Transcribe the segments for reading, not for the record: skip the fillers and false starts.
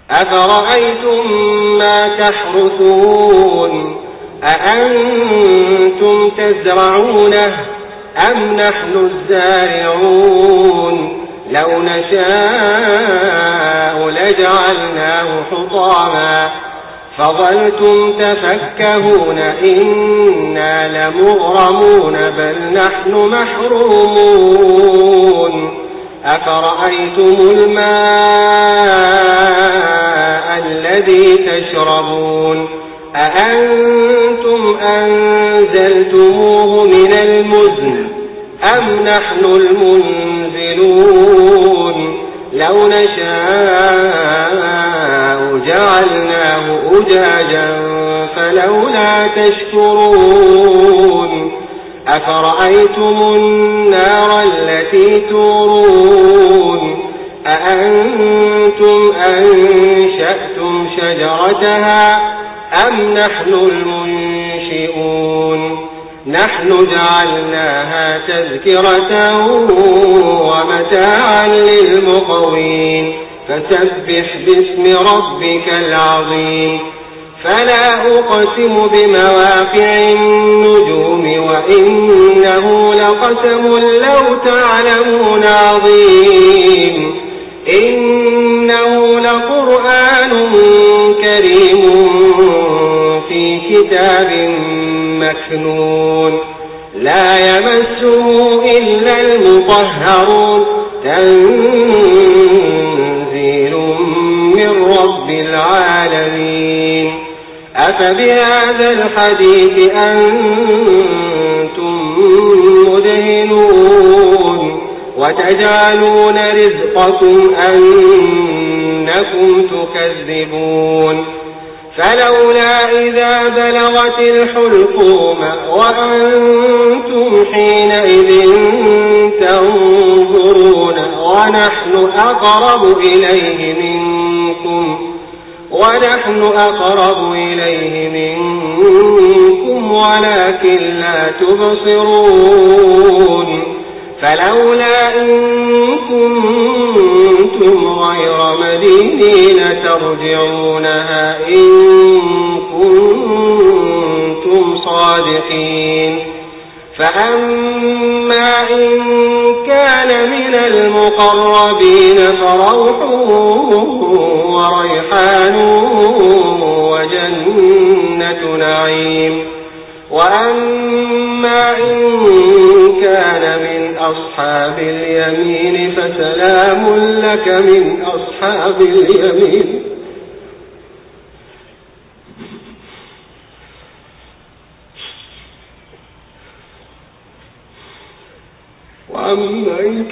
أفرأيتم ما تحرثون أأنتم تزرعونه أم نحن الزارعون لو نشاء لجعلناه حطاما فظلتم تفكهون إنا لمغرمون بل نحن محرومون أفرأيتم الماء الذي تشربون أأنتم أنزلتموه من المزن أم نحن المنزلون لو نشاء جعلناه أجاجا فلولا تشكرون أفرأيتم النار التي تورون أأنتم أنشأتم شجرتها أم نحن المنشئون نحن جعلناها تذكرة ومتاعا للمقوين فسبح باسم ربك العظيم فلا أقسم بمواقع النجوم وإنه لقسم لو تعلمون عظيم إنه لقرآن كريم في كتاب مكنون لا يمسه إلا المطهرون تنزيل من رب العالمين أفبهذا الحديث أنتم مدهنون وتجعلون رزقكم أنكم تكذبون فلولا إذا بلغت الحلقوم وأنتم حينئذ تنظرون ونحن أقرب إليه منكم ولكن لا تبصرون فلولا إن كنتم غير مدينين ترجعونها إن كنتم صادقين فأما إن كان من المقربين فروح وريحان وجنة نعيم وأما إن كان من أصحاب اليمين فسلام لك من أصحاب اليمين وأما إن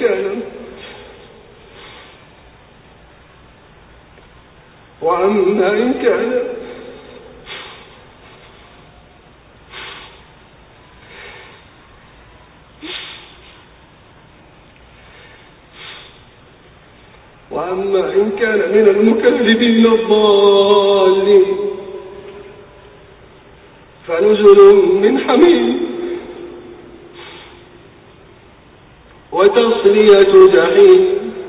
كان من المكذبين الضالين فنزل من حميم وتصلية جحيم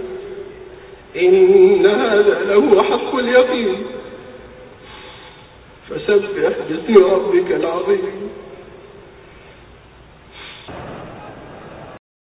إن هذا له حق اليقين فسبح باسم ربك العظيم